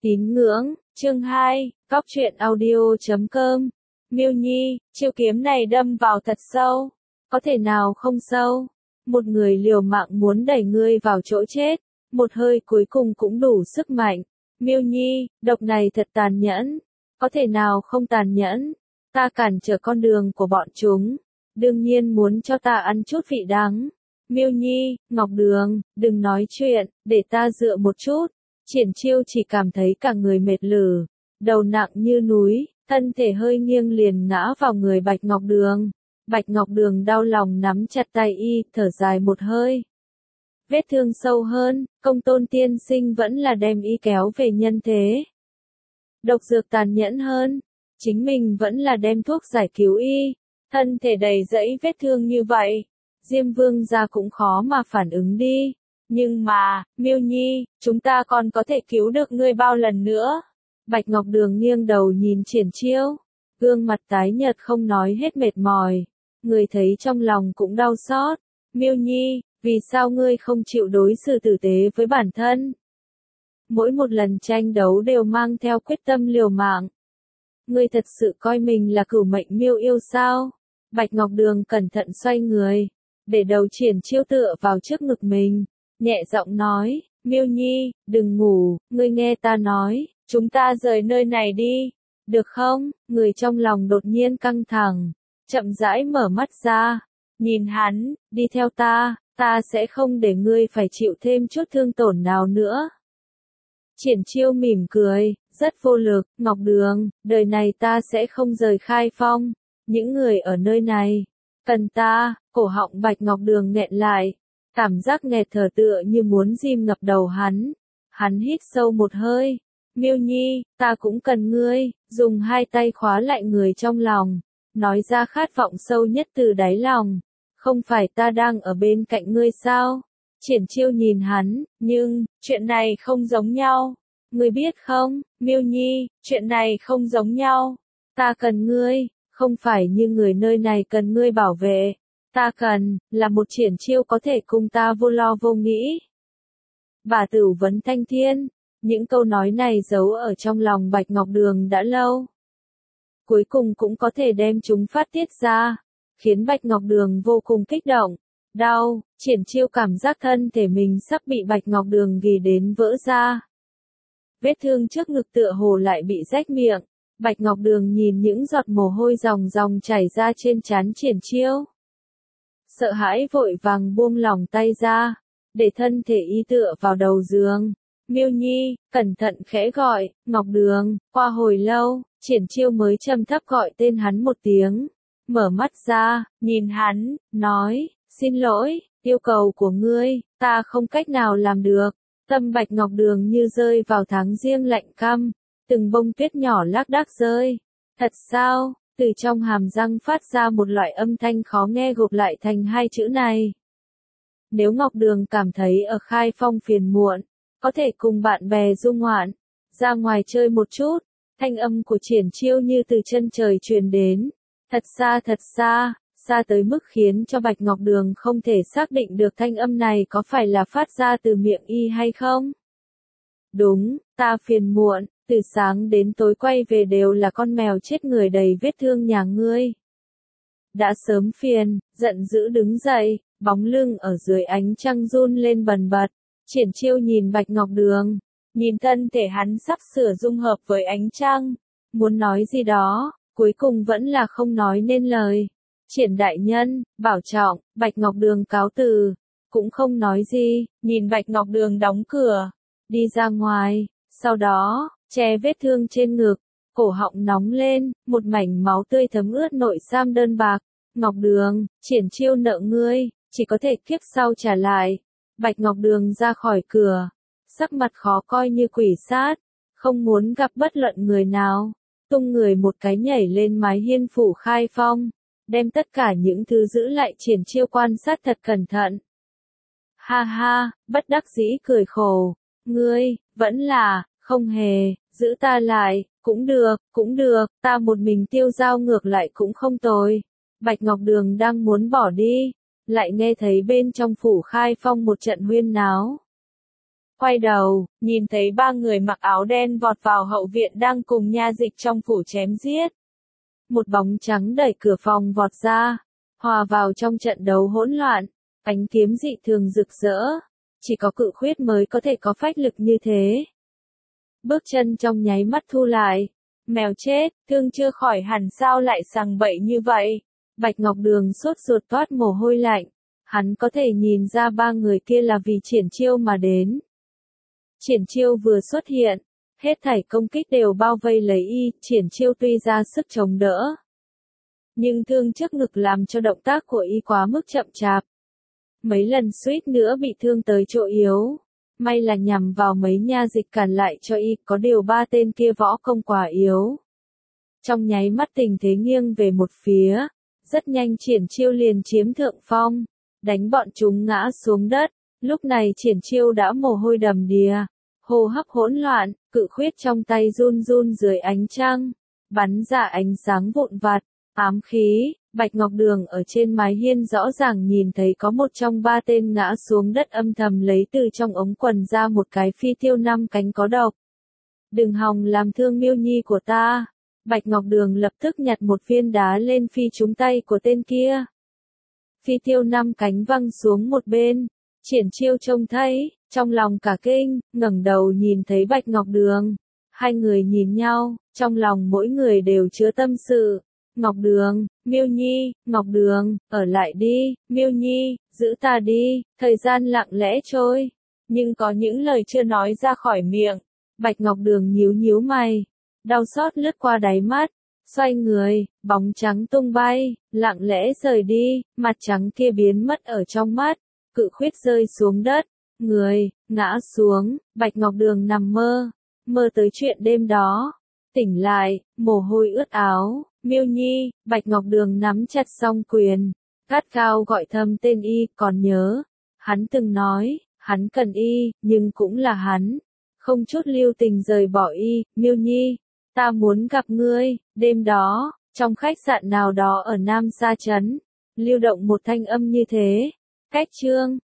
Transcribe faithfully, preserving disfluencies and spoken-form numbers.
Tín ngưỡng, chương hai, Cóc truyện audio chấm com. Miêu Nhi, chiêu kiếm này đâm vào thật sâu. Có thể nào không sâu? Một người liều mạng muốn đẩy ngươi vào chỗ chết. Một hơi cuối cùng cũng đủ sức mạnh. Miêu Nhi, độc này thật tàn nhẫn. Có thể nào không tàn nhẫn? Ta cản trở con đường của bọn chúng. Đương nhiên muốn cho ta ăn chút vị đắng. Miêu Nhi, Ngọc Đường, đừng nói chuyện, để ta dựa một chút. Triển Chiêu chỉ cảm thấy cả người mệt lử, đầu nặng như núi, thân thể hơi nghiêng liền ngã vào người Bạch Ngọc Đường. Bạch Ngọc Đường đau lòng nắm chặt tay y, thở dài một hơi. Vết thương sâu hơn, Công Tôn tiên sinh vẫn là đem y kéo về nhân thế. Độc dược tàn nhẫn hơn, chính mình vẫn là đem thuốc giải cứu y, thân thể đầy rẫy vết thương như vậy. Diêm Vương gia cũng khó mà phản ứng đi. Nhưng mà, Miêu Nhi, chúng ta còn có thể cứu được ngươi bao lần nữa? Bạch Ngọc Đường nghiêng đầu nhìn Triển Chiêu, gương mặt tái nhợt không nói hết mệt mỏi, người thấy trong lòng cũng đau xót. Miêu Nhi, vì sao ngươi không chịu đối xử tử tế với bản thân? Mỗi một lần tranh đấu đều mang theo quyết tâm liều mạng. Ngươi thật sự coi mình là cửu mệnh miêu yêu sao? Bạch Ngọc Đường cẩn thận xoay người, để đầu Triển Chiêu tựa vào trước ngực mình. Nhẹ giọng nói, Miêu Nhi, đừng ngủ, ngươi nghe ta nói, chúng ta rời nơi này đi, được không? Người trong lòng đột nhiên căng thẳng, chậm rãi mở mắt ra, nhìn hắn, đi theo ta, ta sẽ không để ngươi phải chịu thêm chút thương tổn nào nữa. Triển Chiêu mỉm cười, rất vô lực, Ngọc Đường, đời này ta sẽ không rời Khai Phong, những người ở nơi này, cần ta. Cổ họng Bạch Ngọc Đường nghẹn lại. Cảm giác nghẹt thở tựa như muốn dim ngập đầu hắn. Hắn hít sâu một hơi. Miêu Nhi, ta cũng cần ngươi, dùng hai tay khóa lại người trong lòng. Nói ra khát vọng sâu nhất từ đáy lòng. Không phải ta đang ở bên cạnh ngươi sao? Triển Chiêu nhìn hắn, nhưng, chuyện này không giống nhau. Ngươi biết không, Miêu Nhi, chuyện này không giống nhau. Ta cần ngươi, không phải như người nơi này cần ngươi bảo vệ. Ta cần, là một Triển Chiêu có thể cùng ta vô lo vô nghĩ. Bà tử vấn thanh thiên, những câu nói này giấu ở trong lòng Bạch Ngọc Đường đã lâu. Cuối cùng cũng có thể đem chúng phát tiết ra, khiến Bạch Ngọc Đường vô cùng kích động, đau. Triển Chiêu cảm giác thân thể mình sắp bị Bạch Ngọc Đường ghì đến vỡ ra. Vết thương trước ngực tựa hồ lại bị rách miệng, Bạch Ngọc Đường nhìn những giọt mồ hôi ròng ròng chảy ra trên trán Triển Chiêu. Sợ hãi vội vàng buông lỏng tay ra, để thân thể y tựa vào đầu giường. Miêu Nhi, cẩn thận khẽ gọi, Ngọc Đường. Qua hồi lâu, Triển Chiêu mới trầm thấp gọi tên hắn một tiếng. Mở mắt ra, nhìn hắn, nói, xin lỗi, yêu cầu của ngươi, ta không cách nào làm được. Tâm Bạch Ngọc Đường như rơi vào tháng giêng lạnh căm, từng bông tuyết nhỏ lác đác rơi. Thật sao? Từ trong hàm răng phát ra một loại âm thanh khó nghe gộp lại thành hai chữ này. Nếu Ngọc Đường cảm thấy ở Khai Phong phiền muộn, có thể cùng bạn bè du ngoạn, ra ngoài chơi một chút. Thanh âm của Triển Chiêu như từ chân trời truyền đến, thật xa thật xa, xa tới mức khiến cho Bạch Ngọc Đường không thể xác định được thanh âm này có phải là phát ra từ miệng y hay không. Đúng, ta phiền muộn. Từ sáng đến tối quay về đều là con mèo chết người đầy vết thương nhà ngươi. Đã sớm phiền, giận dữ đứng dậy, bóng lưng ở dưới ánh trăng run lên bần bật. Triển Chiêu nhìn Bạch Ngọc Đường, nhìn thân thể hắn sắp sửa dung hợp với ánh trăng, muốn nói gì đó, cuối cùng vẫn là không nói nên lời. Triển đại nhân, bảo trọng. Bạch Ngọc Đường cáo từ, cũng không nói gì, nhìn Bạch Ngọc Đường đóng cửa, đi ra ngoài, sau đó che vết thương trên ngực, cổ họng nóng lên, một mảnh máu tươi thấm ướt nội sam đơn bạc. Ngọc Đường, Triển Chiêu nợ ngươi, chỉ có thể kiếp sau trả lại. Bạch Ngọc Đường ra khỏi cửa, sắc mặt khó coi như quỷ sát, không muốn gặp bất luận người nào, tung người một cái nhảy lên mái hiên phủ Khai Phong, đem tất cả những thứ giữ lại Triển Chiêu quan sát thật cẩn thận. Ha ha, bất đắc dĩ cười khổ, ngươi, vẫn là, không hề, giữ ta lại, cũng được, cũng được, ta một mình tiêu dao ngược lại cũng không tồi. Bạch Ngọc Đường đang muốn bỏ đi, lại nghe thấy bên trong phủ Khai Phong một trận huyên náo. quay đầu, nhìn thấy ba người mặc áo đen vọt vào hậu viện đang cùng nha dịch trong phủ chém giết. Một bóng trắng đẩy cửa phòng vọt ra, hòa vào trong trận đấu hỗn loạn, ánh kiếm dị thường rực rỡ, chỉ có cự khuyết mới có thể có phách lực như thế. Bước chân trong nháy mắt thu lại, mèo chết, thương chưa khỏi hẳn sao lại sằng bậy như vậy. Bạch Ngọc Đường sốt ruột toát mồ hôi lạnh, hắn có thể nhìn ra ba người kia là vì Triển Chiêu mà đến. Triển Chiêu vừa xuất hiện, hết thảy công kích đều bao vây lấy y, Triển Chiêu tuy ra sức chống đỡ, nhưng thương trước ngực làm cho động tác của y quá mức chậm chạp. Mấy lần suýt nữa bị thương tới chỗ yếu, may là nhằm vào mấy nha dịch cản lại cho y, có điều ba tên kia võ công quá yếu. Trong nháy mắt tình thế nghiêng về một phía, rất nhanh Triển Chiêu liền chiếm thượng phong, đánh bọn chúng ngã xuống đất. Lúc này Triển Chiêu đã mồ hôi đầm đìa, hô hấp hỗn loạn, cự khuyết trong tay run run dưới ánh trăng, bắn ra ánh sáng vụn vặt, ám khí. Bạch Ngọc Đường ở trên mái hiên rõ ràng nhìn thấy có một trong ba tên ngã xuống đất, âm thầm lấy từ trong ống quần ra một cái phi tiêu năm cánh có độc. Đừng hòng làm thương Miêu Nhi của ta. Bạch Ngọc Đường lập tức nhặt một viên đá lên phi trúng tay của tên kia. Phi tiêu năm cánh văng xuống một bên, Triển Chiêu trông thấy, trong lòng cả kinh, ngẩng đầu nhìn thấy Bạch Ngọc Đường. Hai người nhìn nhau, trong lòng mỗi người đều chứa tâm sự. Ngọc Đường, Miêu Nhi, Ngọc Đường, ở lại đi, Miêu Nhi, giữ ta đi. Thời gian lặng lẽ trôi, nhưng có những lời chưa nói ra khỏi miệng. Bạch Ngọc Đường nhíu nhíu mày, đau xót lướt qua đáy mắt, xoay người, bóng trắng tung bay, lặng lẽ rời đi, mặt trắng kia biến mất ở trong mắt, cự khuyết rơi xuống đất, người, ngã xuống. Bạch Ngọc Đường nằm mơ, mơ tới chuyện đêm đó, tỉnh lại, mồ hôi ướt áo. Miêu Nhi, Bạch Ngọc Đường nắm chặt song quyền, gắt gao gọi thầm tên y, còn nhớ, hắn từng nói, hắn cần y, nhưng cũng là hắn, không chút lưu tình rời bỏ y. Miêu Nhi, ta muốn gặp ngươi. Đêm đó, trong khách sạn nào đó ở Nam Sa Trấn, lưu động một thanh âm như thế, cách chương.